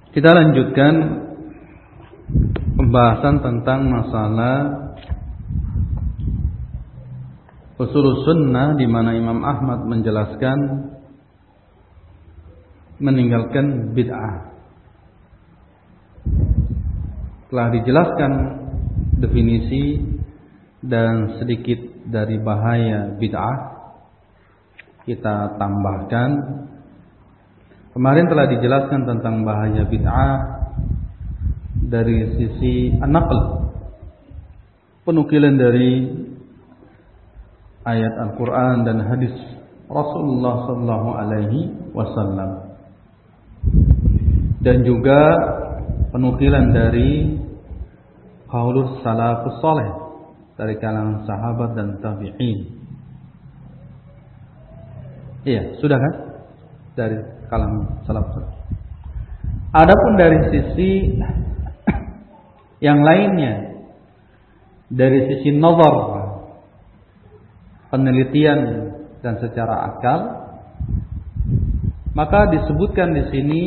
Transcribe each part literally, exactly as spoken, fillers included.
Kita lanjutkan pembahasan tentang masalah usul sunnah, di mana Imam Ahmad menjelaskan meninggalkan bid'ah. Telah dijelaskan definisi dan sedikit dari bahaya bid'ah. Kita tambahkan, kemarin telah dijelaskan tentang bahaya bid'ah dari sisi an-naql, penukilan dari ayat Al-Quran dan hadis Rasulullah sallallahu alaihi wasallam, dan juga penukilan dari qaulus salafus saleh dari kalangan sahabat dan tabi'in. Iya, sudah kan? Dari kalangan salafus saleh. Adapun dari sisi yang lainnya, dari sisi nazar, penelitian dan secara akal, maka disebutkan di sini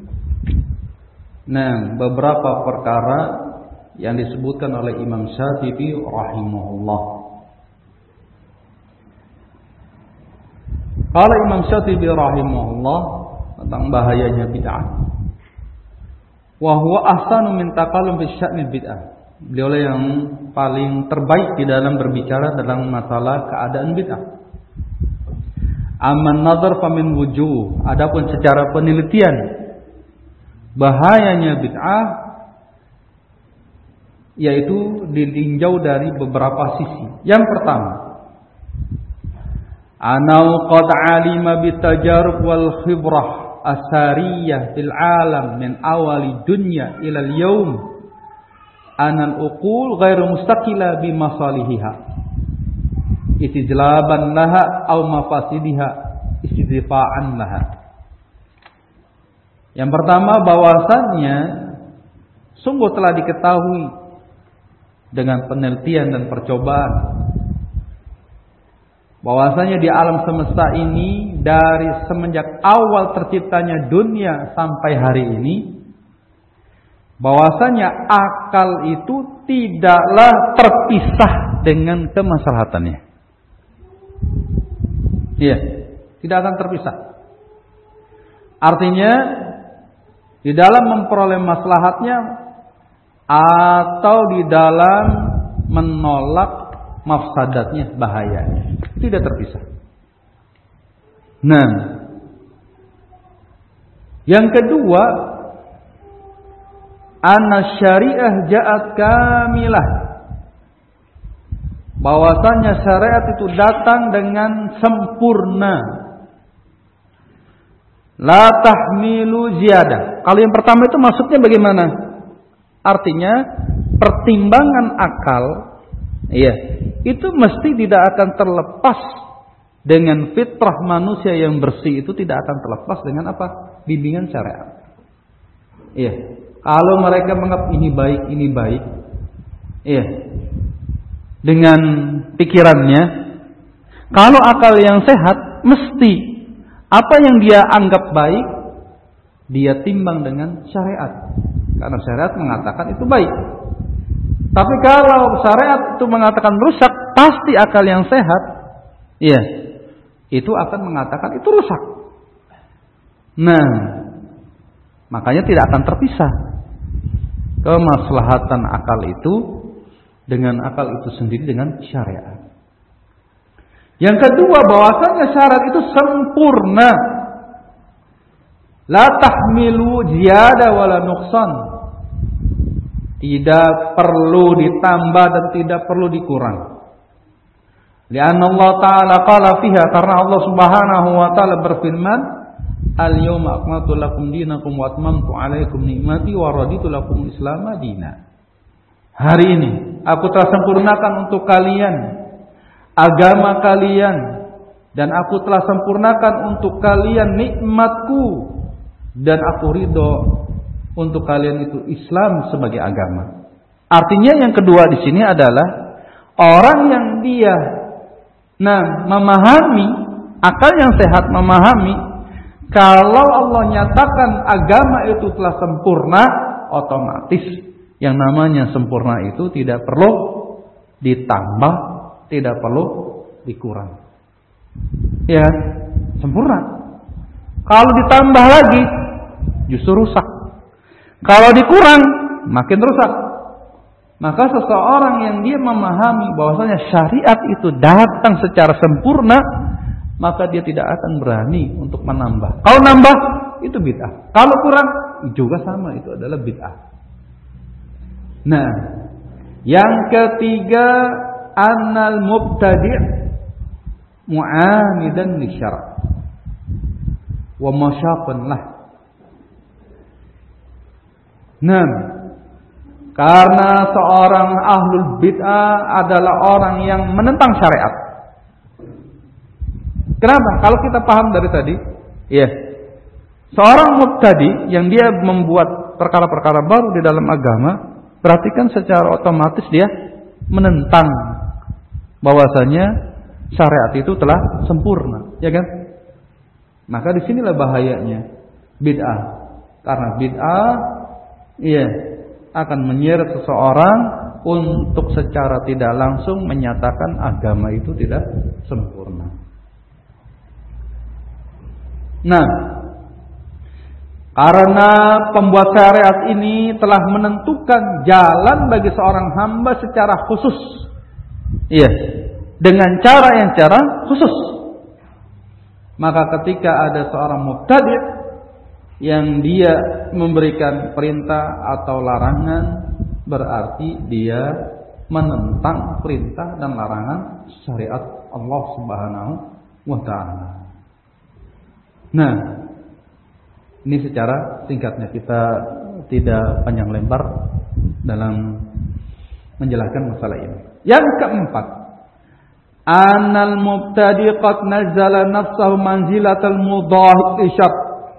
nah beberapa perkara yang disebutkan oleh Imam Syatibi rahimahullah. Kalau Imam Syatibi rahimahullah tentang bahayanya bid'ah, wa huwa ahsanu min taqallum fi sya'nil bid'ah. Beliau yang paling terbaik di dalam berbicara tentang masalah keadaan bid'ah. Aman nazar famin wujuh. Adapun secara penelitian bahayanya bid'ah, yaitu ditinjau dari beberapa sisi. Yang pertama, anau qad alima bitajarub wal khibrah asariyah fil alam min awali dunya ila al-yawm anal uqul ghairu mustaqila bi masalihiha istijlaban laha aw mafasidiha istidfa'an laha. Yang pertama, bahwasannya sungguh telah diketahui dengan penelitian dan percobaan bahwasanya di alam semesta ini, dari semenjak awal terciptanya dunia sampai hari ini, bahwasanya akal itu tidaklah terpisah dengan kemaslahatannya. Iya, tidak akan terpisah. Artinya, di dalam memperoleh maslahatnya atau di dalam menolak mafsadatnya, bahayanya, tidak terpisah. Nah, yang kedua, anna syariah ja'at kamilah, bahwasanya syariat itu datang dengan sempurna. La tahmilu ziyadah. Kalau yang pertama itu maksudnya bagaimana? Artinya pertimbangan akal, iya, itu mesti tidak akan terlepas dengan fitrah manusia yang bersih, itu tidak akan terlepas dengan apa? Bimbingan syariat. Iya. Kalau mereka menganggap ini baik, ini baik, iya, dengan pikirannya, kalau akal yang sehat, mesti apa yang dia anggap baik, dia timbang dengan syariat. Karena syariat mengatakan itu baik. Tapi kalau syariat itu mengatakan rusak, pasti akal yang sehat, iya, itu akan mengatakan itu rusak. Nah, makanya tidak akan terpisah kemaslahatan akal itu dengan akal itu sendiri dengan syariat. Yang kedua, bahwasanya syarat itu sempurna. La tahmilu ziyada wala nuqsan. Tidak perlu ditambah dan tidak perlu dikurang. Lianna Allah Ta'ala qala fiha, karena Allah Subhanahu wa taala berfirman, al-yawma akmaltu lakum dinakum wa atmamtu 'alaikum ni'mati wa raditu lakum Islam madina. Hari ini aku telah sempurnakan untuk kalian agama kalian, dan aku telah sempurnakan untuk kalian nikmatku, dan aku ridho untuk kalian itu Islam sebagai agama. Artinya yang kedua di sini adalah orang yang dia nah memahami, akal yang sehat memahami Kalau Allah nyatakan agama itu telah sempurna, otomatis yang namanya sempurna itu tidak perlu ditambah, tidak perlu dikurang. Ya, sempurna. Kalau ditambah lagi, justru rusak. Kalau dikurang, makin rusak. Maka seseorang yang dia memahami bahwasanya syariat itu datang secara sempurna, maka dia tidak akan berani untuk menambah. Kalau nambah, itu bid'ah. Kalau kurang, juga sama, itu adalah bid'ah. Nah, yang ketiga, annal mubtadi' mu'amidan li syara' wa masyaqan lah. Nah, karena seorang ahlul bid'ah adalah orang yang menentang syariat. Kenapa? Kalau kita paham dari tadi, ya, seorang mubtadi yang dia membuat perkara-perkara baru di dalam agama, berarti kan secara otomatis dia menentang bahwasanya syariat itu telah sempurna, ya kan? Maka disinilah bahayanya bid'ah, karena bid'ah, iya, akan menyeret seseorang untuk secara tidak langsung menyatakan agama itu tidak sempurna. Nah, karena pembuat syariat ini telah menentukan jalan bagi seorang hamba secara khusus, iya, dengan cara yang cara khusus, maka ketika ada seorang mubtadi' yang dia memberikan perintah atau larangan, berarti dia menentang perintah dan larangan syariat Allah Subhanahu wa ta'ala. Nah, ini secara singkatnya, kita tidak panjang lebar dalam menjelaskan masalah ini. Yang keempat, anal mubtadi' qad nazala nafsahu manzilatal mudahi isyad.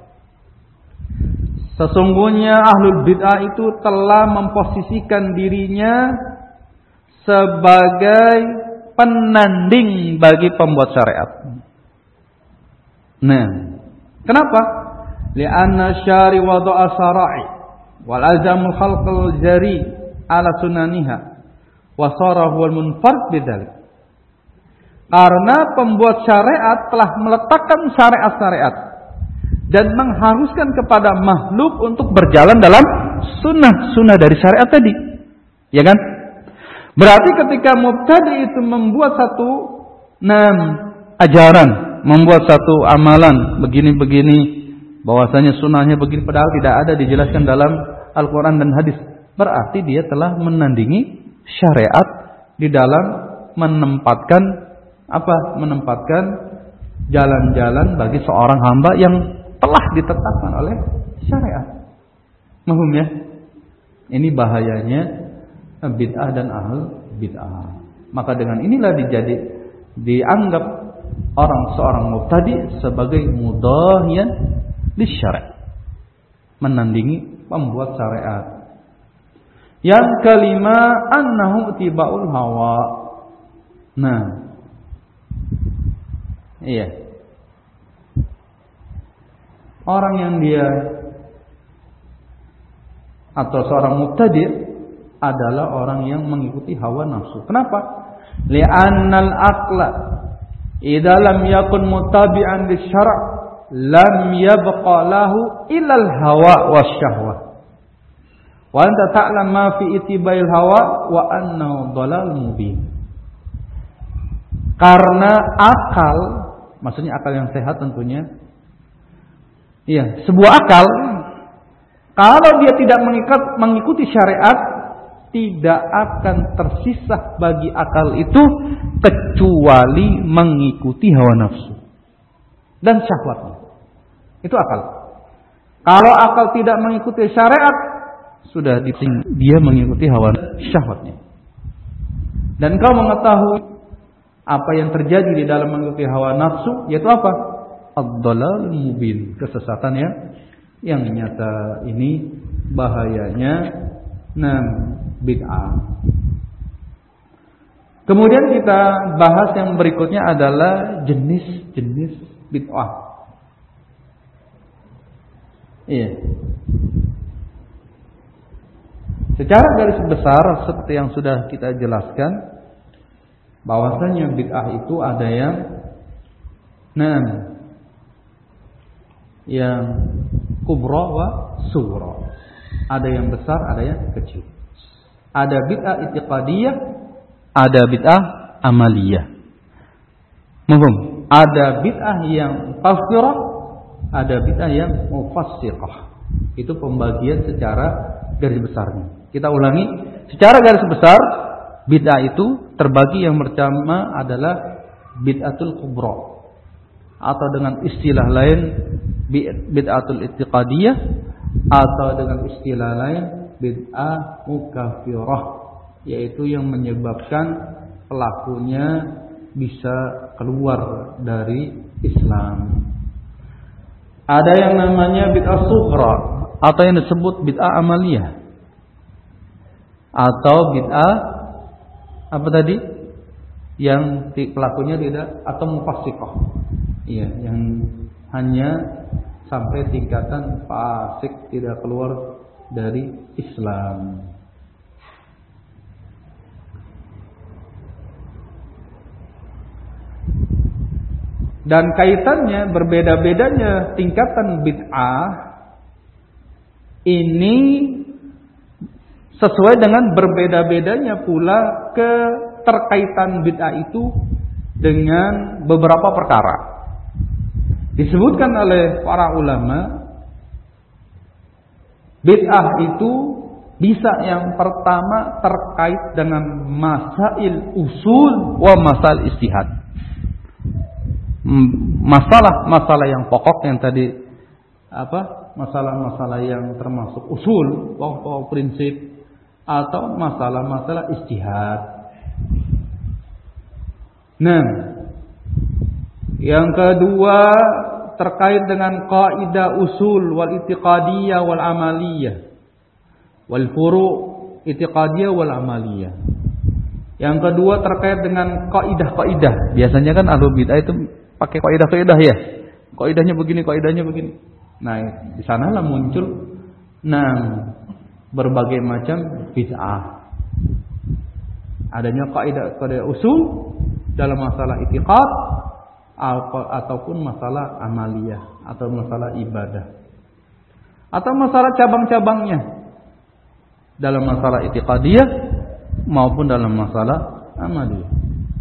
Sesungguhnya ahlul bid'ah itu telah memposisikan dirinya sebagai penanding bagi pembuat syariat. Nah, kenapa? Li'anna syari wada'a syara'i wal azamul khalqal jari ala sunaniha wa sara huwal munfarid bidzalik. Karena pembuat syariat telah meletakkan syariat-syariat dan mengharuskan kepada makhluk untuk berjalan dalam sunnah-sunnah dari syariat tadi, ya kan? Berarti ketika mubtadi itu membuat satu nam ajaran, membuat satu amalan begini-begini, bahwasanya sunnahnya begini, padahal tidak ada dijelaskan dalam Al-Quran dan hadis, berarti dia telah menandingi syariat di dalam menempatkan apa? Menempatkan jalan-jalan bagi seorang hamba yang telah ditetapkan oleh syariat. Mahum ya? Ini bahayanya bid'ah dan ahl bid'ah. Maka dengan inilah dijadi dianggap orang seorang mubtadi sebagai mudahiyan lisyara', menandingi pembuat syariat. Yang kelima, annahu tiba'ul hawa. Nah, iya, orang yang dia atau seorang mubtadi adalah orang yang mengikuti hawa nafsu. Kenapa? Li'annal aqla idza lam yakun mutabi'an lisyara' lam yabqa lahu illa al-hawa wasyahwa. Wa anta ta'lam ma fi itibail hawa wa annahu dhalal mubin. Karena akal, maksudnya akal yang sehat tentunya, iya, sebuah akal, kalau dia tidak mengikat, mengikuti syariat, tidak akan tersisa bagi akal itu kecuali mengikuti hawa nafsu dan syahwatnya. Itu akal. Kalau akal tidak mengikuti syariat, sudah diting- dia mengikuti hawa syahwatnya. Dan kau mengetahui apa yang terjadi di dalam mengikuti hawa nafsu, yaitu apa? Ad-dhalal mubin, kesesatan ya, yang nyata. Ini bahayanya nam bid'ah. Kemudian kita bahas yang berikutnya adalah jenis-jenis bid'ah. Iya. Secara garis besar seperti yang sudah kita jelaskan, bahwasanya bid'ah itu ada yang nah yang kubra wa sughra. Ada yang besar, ada yang kecil. Ada bid'ah i'tiqadiyah, ada bid'ah amaliyah. Mafhum? Ada bid'ah yang kafirah, ada bid'ah yang mufassiqah. Itu pembagian secara garis besarnya. Kita ulangi, secara garis besar bid'ah itu terbagi yang pertama adalah bid'atul kubra, atau dengan istilah lain bid'atul i'tiqadiyah, atau dengan istilah lain bid'ah mukaffirah, yaitu yang menyebabkan pelakunya bisa keluar dari Islam. Ada yang namanya bid'ah sughra, atau yang disebut bid'ah amaliyah, atau bid'ah apa tadi? Yang pelakunya tidak, atau mufassiqah. Iya, yang hanya sampai tingkatan fasik, tidak keluar dari Islam. Dan kaitannya berbeda-bedanya tingkatan bid'ah ini sesuai dengan berbeda-bedanya pula keterkaitan bid'ah itu dengan beberapa perkara. Disebutkan oleh para ulama, bid'ah itu bisa yang pertama terkait dengan masail usul wa masail istihad. Masalah-masalah yang pokok yang tadi apa? Masalah-masalah yang termasuk usul, pokok prinsip, atau masalah-masalah istihad. Nah, yang kedua terkait dengan kaidah usul wal i'tiqadiyah wal amaliyah, wal furu' i'tiqadiyah wal amaliyah. Yang kedua terkait dengan kaidah-kaidah. Biasanya kan ahlu bid'ah itu pakai kaidah-kaidah ya. Kaidahnya begini, kaidahnya begini. Nah, di sanalah muncul nah berbagai macam bid'ah. Adanya kaidah-kaidah usul dalam masalah i'tiqad ataupun masalah amaliyah atau masalah ibadah. Atau masalah cabang-cabangnya dalam masalah i'tiqadiyah maupun dalam masalah amaliyah.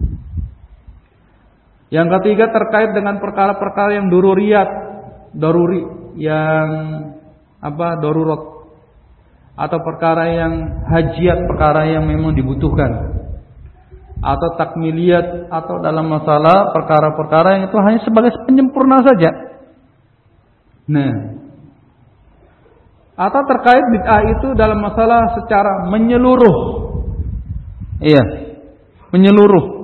Yang ketiga terkait dengan perkara-perkara yang daruriyat, daruri, yang apa? Darurat. Atau perkara yang hajiat, perkara yang memang dibutuhkan. Atau takmiliyat, atau dalam masalah perkara-perkara yang itu hanya sebagai penyempurna saja. Nah, atau terkait bid'ah itu dalam masalah secara menyeluruh. Iya, menyeluruh.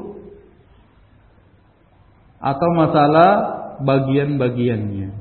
Atau masalah bagian-bagiannya.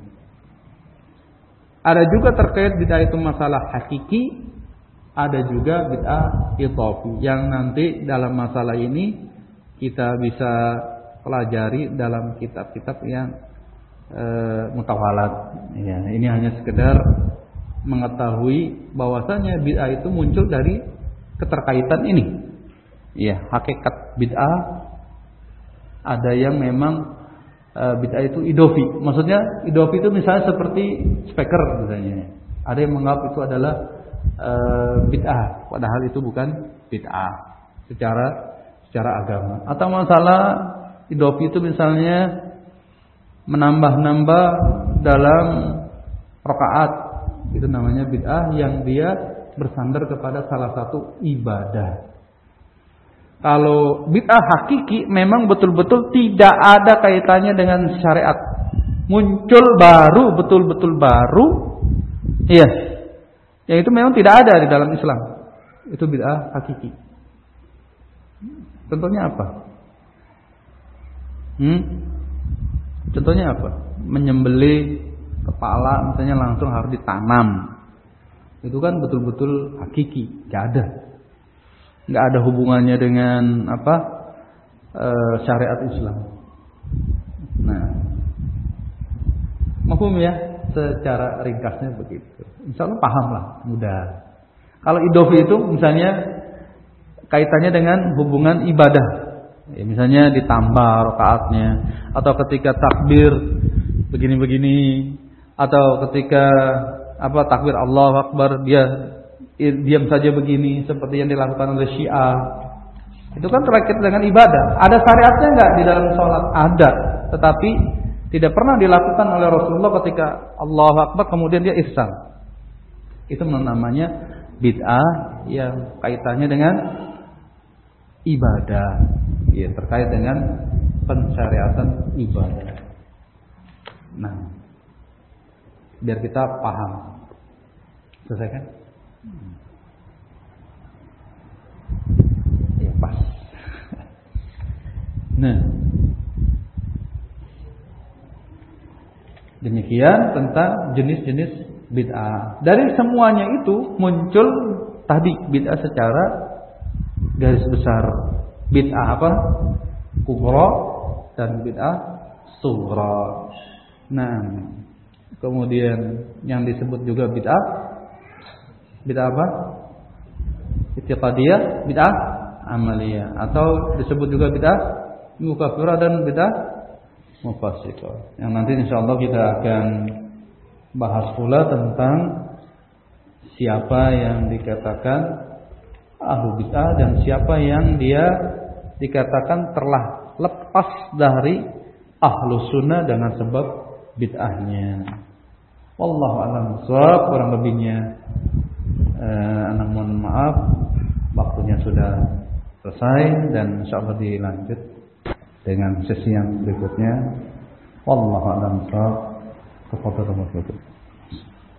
Ada juga terkait bid'ah itu masalah hakiki, ada juga bid'ah idhafi yang nanti dalam masalah ini kita bisa pelajari dalam kitab-kitab yang e, mutawalat. Ya, ini hanya sekedar mengetahui bahwasanya bid'ah itu muncul dari keterkaitan ini. Ya, hakikat bid'ah ada yang memang e, bid'ah itu idofi. Maksudnya idofi itu misalnya seperti speaker misalnya. Ada yang menganggap itu adalah e, bid'ah, padahal itu bukan bid'ah secara secara agama. Atau masalah idofi itu misalnya menambah-nambah dalam rakaat, itu namanya bid'ah yang dia bersandar kepada salah satu ibadah. Kalau bid'ah hakiki memang betul-betul tidak ada kaitannya dengan syariat. Muncul baru, betul-betul baru. Iya. Yang itu memang tidak ada di dalam Islam. Itu bid'ah hakiki. Contohnya apa? Hmm? Contohnya apa? Menyembelih kepala misalnya langsung harus ditanam. Itu kan betul-betul hakiki, enggak ada. Nggak ada hubungannya dengan apa e, syariat Islam. Nah, mafhum ya. secara ringkasnya begitu. Insya Allah paham lah, mudah. Kalau idofi itu misalnya kaitannya dengan hubungan ibadah, ya, misalnya ditambah rakaatnya, atau ketika takbir begini-begini, atau ketika apa takbir Allahu Akbar dia diam saja begini seperti yang dilakukan oleh Syiah. Itu kan terkait dengan ibadah. Ada syariatnya enggak di dalam sholat? Ada, tetapi tidak pernah dilakukan oleh Rasulullah ketika Allahu Akbar kemudian dia ihsan. Itu namanya bid'ah yang kaitannya dengan ibadah, ya, terkait dengan pensyariatan ibadah. Nah, biar kita paham. Selesai kan? Ya pas. Nah, demikian tentang jenis-jenis bid'ah. Dari semuanya itu muncul tadi bid'ah secara garis besar. Bid'ah apa? Kubra dan bid'ah sughra. Nah, kemudian yang disebut juga bid'ah bid'ah apa? I'tiqadiyah, bid'ah amaliyah, atau disebut juga bid'ah mukaffirah dan bid'ah mufassiqah. Yang nanti insyaallah kita akan bahas pula tentang siapa yang dikatakan ahlu bid'ah dan siapa yang dia dikatakan telah lepas dari ahlu sunnah dengan sebab bid'ahnya. Wallahu a'lam bishawab. Kurang lebihnya eh, anak mohon maaf, waktunya sudah selesai dan insyaallah dilanjut dengan sesi yang berikutnya. Wallahu a'lam bishawab. Tafadhal.